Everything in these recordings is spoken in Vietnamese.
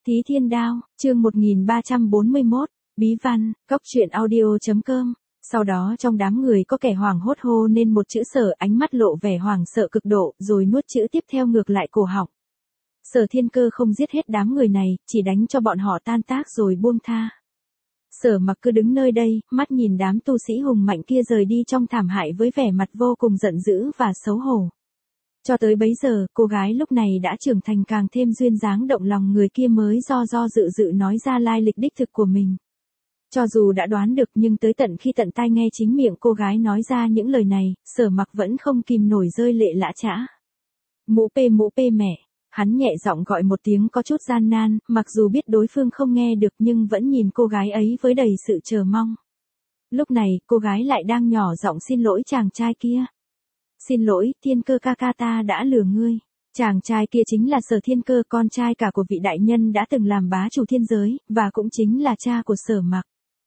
Thí Thiên Đao, chương 1341, Bí văn, cóc truyện audio.com. Sau đó trong đám người có kẻ hoảng hốt hô nên một chữ Sở, ánh mắt lộ vẻ hoảng sợ cực độ, rồi nuốt chữ tiếp theo ngược lại cổ họng. Sở Thiên Cơ không giết hết đám người này, chỉ đánh cho bọn họ tan tác rồi buông tha. Sở Mặc cứ đứng nơi đây, mắt nhìn đám tu sĩ hùng mạnh kia rời đi trong thảm hại với vẻ mặt vô cùng giận dữ và xấu hổ. Cho tới bấy giờ, cô gái lúc này đã trưởng thành càng thêm duyên dáng động lòng người kia mới do dự nói ra lai lịch đích thực của mình. Cho dù đã đoán được nhưng tới tận khi tận tai nghe chính miệng cô gái nói ra những lời này, Sở Mặc vẫn không kìm nổi rơi lệ lã chã. Mũ pê mẹ, hắn nhẹ giọng gọi một tiếng có chút gian nan, mặc dù biết đối phương không nghe được nhưng vẫn nhìn cô gái ấy với đầy sự chờ mong. Lúc này, cô gái lại đang nhỏ giọng xin lỗi chàng trai kia. Xin lỗi, Thiên Cơ ca ca, ta đã lừa ngươi. Chàng trai kia chính là Sở Thiên Cơ, con trai cả của vị đại nhân đã từng làm bá chủ thiên giới, và cũng chính là cha của Sở Mặc.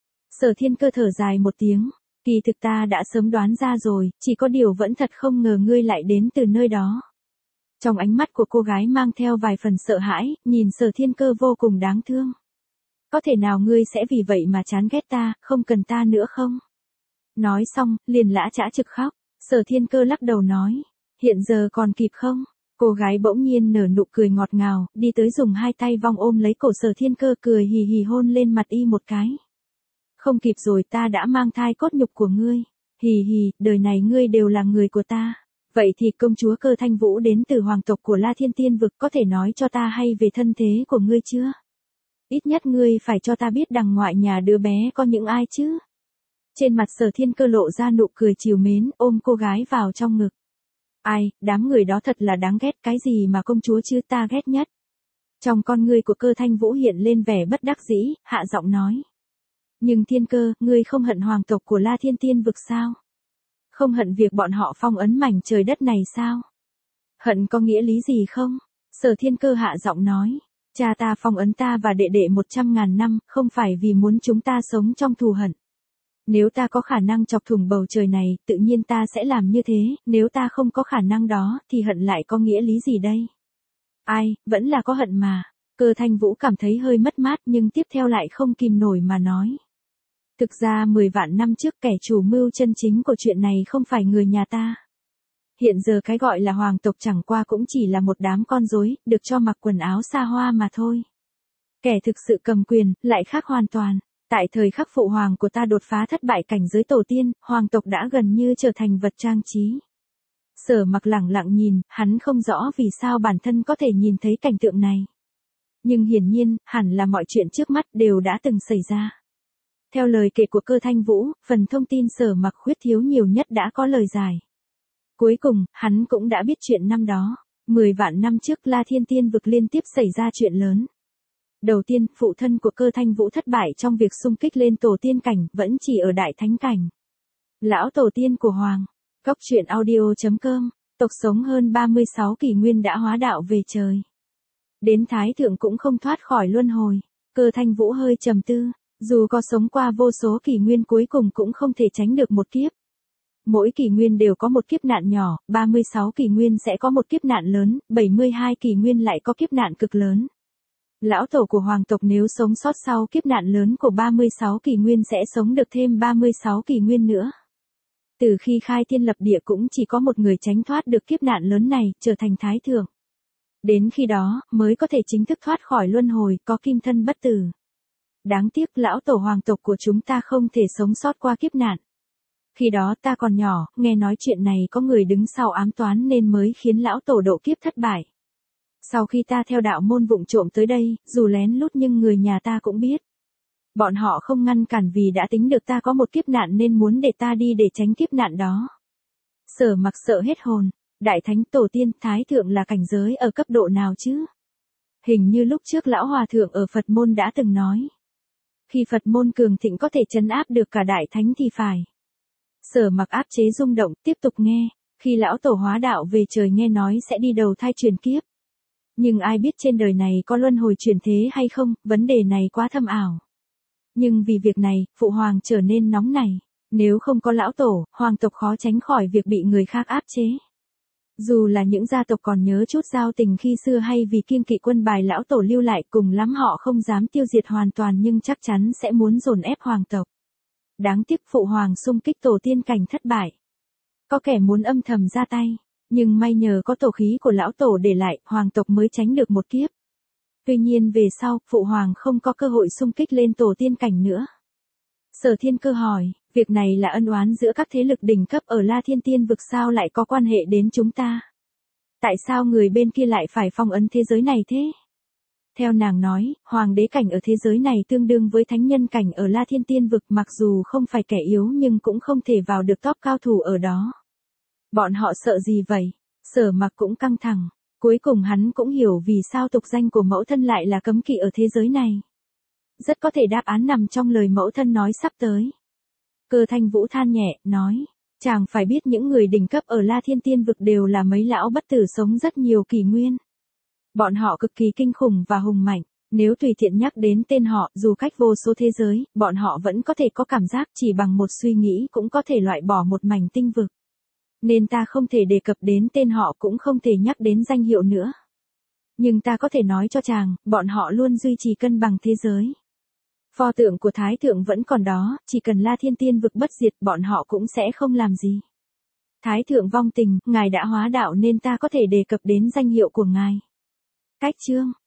Sở Thiên Cơ thở dài một tiếng. Kỳ thực ta đã sớm đoán ra rồi, chỉ có điều vẫn thật không ngờ ngươi lại đến từ nơi đó. Trong ánh mắt của cô gái mang theo vài phần sợ hãi, nhìn Sở Thiên Cơ vô cùng đáng thương. Có thể nào ngươi sẽ vì vậy mà chán ghét ta, không cần ta nữa không? Nói xong, liền lã chã trực khóc. Sở Thiên Cơ lắc đầu nói, hiện giờ còn kịp không? Cô gái bỗng nhiên nở nụ cười ngọt ngào, đi tới dùng hai tay vòng ôm lấy cổ Sở Thiên Cơ, cười hì hì hôn lên mặt y một cái. Không kịp rồi, ta đã mang thai cốt nhục của ngươi. Hì hì, đời này ngươi đều là người của ta. Vậy thì công chúa Cơ Thanh Vũ đến từ hoàng tộc của La Thiên Tiên vực, có thể nói cho ta hay về thân thế của ngươi chưa? Ít nhất ngươi phải cho ta biết đằng ngoại nhà đứa bé có những ai chứ? Trên mặt Sở Thiên Cơ lộ ra nụ cười trìu mến, ôm cô gái vào trong ngực. Ai, đám người đó thật là đáng ghét, cái gì mà công chúa chứ, ta ghét nhất. Trong con ngươi của Cơ Thanh Vũ hiện lên vẻ bất đắc dĩ, hạ giọng nói. Nhưng Thiên Cơ, ngươi không hận hoàng tộc của La Thiên Tiên vực sao? Không hận việc bọn họ phong ấn mảnh trời đất này sao? Hận có nghĩa lý gì không? Sở Thiên Cơ hạ giọng nói. Cha ta phong ấn ta và đệ đệ 100.000 năm, không phải vì muốn chúng ta sống trong thù hận. Nếu ta có khả năng chọc thủng bầu trời này, tự nhiên ta sẽ làm như thế, nếu ta không có khả năng đó, thì hận lại có nghĩa lý gì đây? Ai, vẫn là có hận mà. Cơ Thanh Vũ cảm thấy hơi mất mát nhưng tiếp theo lại không kìm nổi mà nói. Thực ra 10 vạn năm trước kẻ chủ mưu chân chính của chuyện này không phải người nhà ta. Hiện giờ cái gọi là hoàng tộc chẳng qua cũng chỉ là một đám con rối, được cho mặc quần áo xa hoa mà thôi. Kẻ thực sự cầm quyền, lại khác hoàn toàn. Tại thời khắc phụ hoàng của ta đột phá thất bại cảnh giới tổ tiên, hoàng tộc đã gần như trở thành vật trang trí. Sở Mặc lẳng lặng nhìn, hắn không rõ vì sao bản thân có thể nhìn thấy cảnh tượng này. Nhưng hiển nhiên, hẳn là mọi chuyện trước mắt đều đã từng xảy ra. Theo lời kể của Cơ Thanh Vũ, phần thông tin Sở Mặc khuyết thiếu nhiều nhất đã có lời giải. Cuối cùng, hắn cũng đã biết chuyện năm đó. 10 vạn năm trước La Thiên Tiên vực liên tiếp xảy ra chuyện lớn. Đầu tiên, phụ thân của Cơ Thanh Vũ thất bại trong việc xung kích lên tổ tiên cảnh, vẫn chỉ ở đại thánh cảnh. Lão tổ tiên của Hoàng, cóc truyện audio.com, tộc sống hơn 36 kỷ nguyên đã hóa đạo về trời. Đến Thái Thượng cũng không thoát khỏi luân hồi. Cơ Thanh Vũ hơi trầm tư, dù có sống qua vô số kỷ nguyên cuối cùng cũng không thể tránh được một kiếp. Mỗi kỷ nguyên đều có một kiếp nạn nhỏ, 36 kỷ nguyên sẽ có một kiếp nạn lớn, 72 kỷ nguyên lại có kiếp nạn cực lớn. Lão tổ của hoàng tộc nếu sống sót sau kiếp nạn lớn của 36 kỷ nguyên sẽ sống được thêm 36 kỷ nguyên nữa. Từ khi khai thiên lập địa cũng chỉ có một người tránh thoát được kiếp nạn lớn này, trở thành Thái Thượng. Đến khi đó, mới có thể chính thức thoát khỏi luân hồi, có kim thân bất tử. Đáng tiếc lão tổ hoàng tộc của chúng ta không thể sống sót qua kiếp nạn. Khi đó ta còn nhỏ, nghe nói chuyện này có người đứng sau ám toán nên mới khiến lão tổ độ kiếp thất bại. Sau khi ta theo đạo môn vụng trộm tới đây, dù lén lút nhưng người nhà ta cũng biết. Bọn họ không ngăn cản vì đã tính được ta có một kiếp nạn nên muốn để ta đi để tránh kiếp nạn đó. Sở Mặc sợ hết hồn. Đại thánh tổ tiên Thái Thượng là cảnh giới ở cấp độ nào chứ? Hình như lúc trước lão hòa thượng ở Phật môn đã từng nói. Khi Phật môn cường thịnh có thể trấn áp được cả đại thánh thì phải. Sở Mặc áp chế rung động, tiếp tục nghe. Khi lão tổ hóa đạo về trời nghe nói sẽ đi đầu thai truyền kiếp. Nhưng ai biết trên đời này có luân hồi chuyển thế hay không, vấn đề này quá thâm ảo. Nhưng vì việc này, phụ hoàng trở nên nóng nảy. Nếu không có lão tổ, hoàng tộc khó tránh khỏi việc bị người khác áp chế. Dù là những gia tộc còn nhớ chút giao tình khi xưa hay vì kiêng kỵ quân bài lão tổ lưu lại, cùng lắm họ không dám tiêu diệt hoàn toàn nhưng chắc chắn sẽ muốn dồn ép hoàng tộc. Đáng tiếc phụ hoàng xung kích tổ tiên cảnh thất bại. Có kẻ muốn âm thầm ra tay, nhưng may nhờ có tổ khí của lão tổ để lại, hoàng tộc mới tránh được một kiếp. Tuy nhiên về sau, phụ hoàng không có cơ hội xung kích lên tổ tiên cảnh nữa. Sở Thiên Cơ hỏi, việc này là ân oán giữa các thế lực đỉnh cấp ở La Thiên Tiên vực sao lại có quan hệ đến chúng ta? Tại sao người bên kia lại phải phong ấn thế giới này thế? Theo nàng nói, hoàng đế cảnh ở thế giới này tương đương với thánh nhân cảnh ở La Thiên Tiên vực, mặc dù không phải kẻ yếu nhưng cũng không thể vào được top cao thủ ở đó. Bọn họ sợ gì vậy? Sở Mặc cũng căng thẳng. Cuối cùng hắn cũng hiểu vì sao tục danh của mẫu thân lại là cấm kỵ ở thế giới này. Rất có thể đáp án nằm trong lời mẫu thân nói sắp tới. Cơ Thanh Vũ than nhẹ, nói, chàng phải biết những người đỉnh cấp ở La Thiên Tiên vực đều là mấy lão bất tử sống rất nhiều kỷ nguyên. Bọn họ cực kỳ kinh khủng và hùng mạnh, nếu tùy tiện nhắc đến tên họ, dù cách vô số thế giới, bọn họ vẫn có thể có cảm giác chỉ bằng một suy nghĩ cũng có thể loại bỏ một mảnh tinh vực. Nên ta không thể đề cập đến tên họ cũng không thể nhắc đến danh hiệu nữa. Nhưng ta có thể nói cho chàng, bọn họ luôn duy trì cân bằng thế giới. Pho tượng của Thái Thượng vẫn còn đó, chỉ cần La Thiên Tiên vực bất diệt bọn họ cũng sẽ không làm gì. Thái Thượng vong tình, ngài đã hóa đạo nên ta có thể đề cập đến danh hiệu của ngài. Cách chương